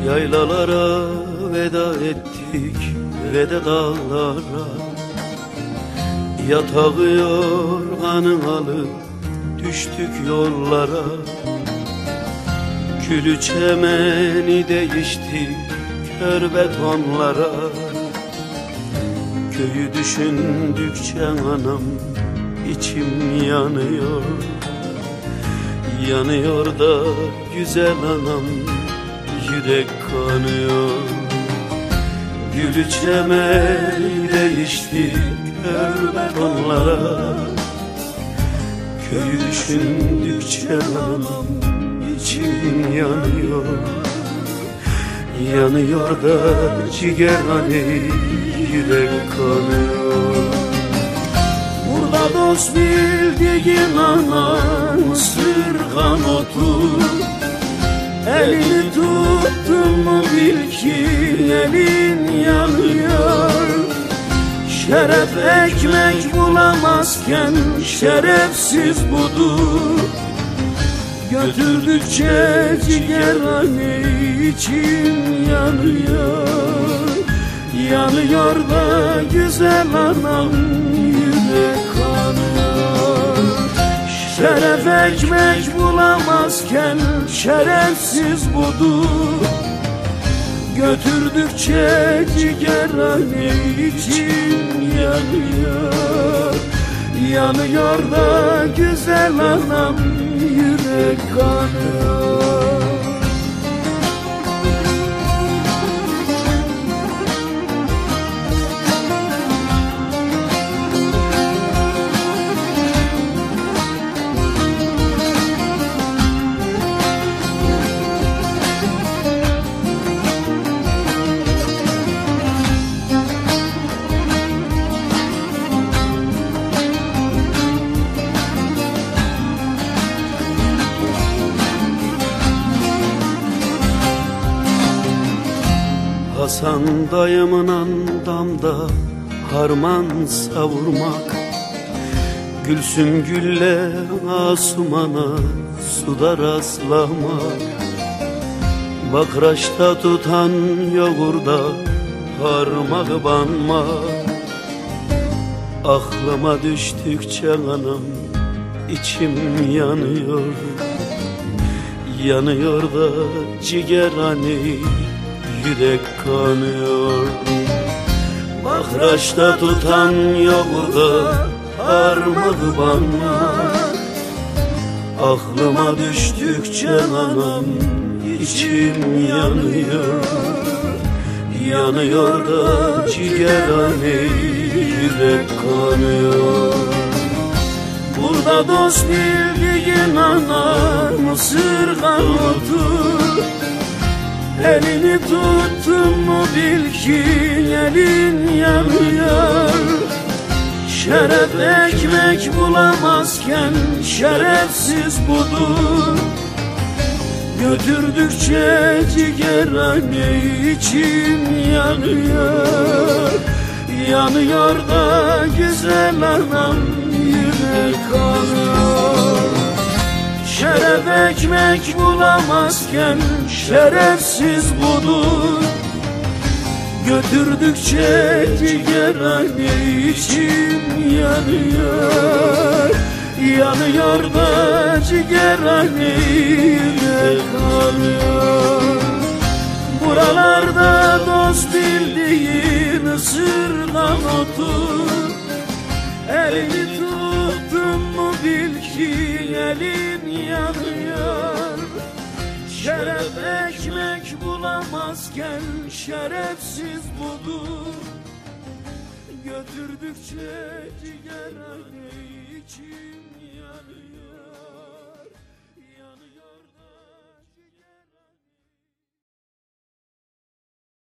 Yaylalara veda ettik ve de dağlara, yatağı yorganı alıp düştük yollara. Külü çemeni değiştik kör betonlara. Köyü düşündükçe anam içim yanıyor. Yanıyor da güzel anam, yürek kanıyor. Gülü çemeni değiştik kör betonlara. Köyü düşündükçe anam içim yanıyor. Yanıyor da ciğerhane, yürek kanıyor. Burada dost bildiğin anan ısırgan otur. Elini tuttun mu bil ki elin yanıyor. Şeref ekmek bulamazken şerefsiz budur. Götürdükçe ciğerhane içim yanıyor. Yanıyor da güzel anam, yürek kanıyor. Şeref ekmek bulamazken şerefsiz budur. Götürdükçe ciğerhane içim yanıyor. Yanıyor da güzel anam, yürek kanıyor. Hasan dayımın damda harman savurmak, Gülsüm gülle Asuman'a suda rastlamak. Bakraçta tutan yoğurda parmak banmak. Aklıma düştükçe anam içim yanıyor. Yanıyor da ciğerhane, yürek kanıyor. Bakraçta tutan yoğurda parmağı banmak. Aklıma düştükçe anam içim yanıyor. Yanıyor da ciğerhane, yürek kanıyor. Burada dost bildiğin anam ısırgan otur. Elini tuttun mu bil ki elin yanıyor. Şeref ekmek bulamazken şerefsiz budur. Götürdükçe ciğerhane içim yanıyor. Yanıyor da güzel anam, yürek kanıyor. Şeref ekmek bulamazken şerefsiz budur. Götürdükçe ciğerhane içim yanıyor. Yanıyor da ciğerhane, yürek kanıyor. Buralarda dost bildiğin ısırgan otur. Elini tuttun mu bil ki elin yanıyor. Şeref ekmek bulamazken şerefsiz budur. Götürdükçe ciğerhane içim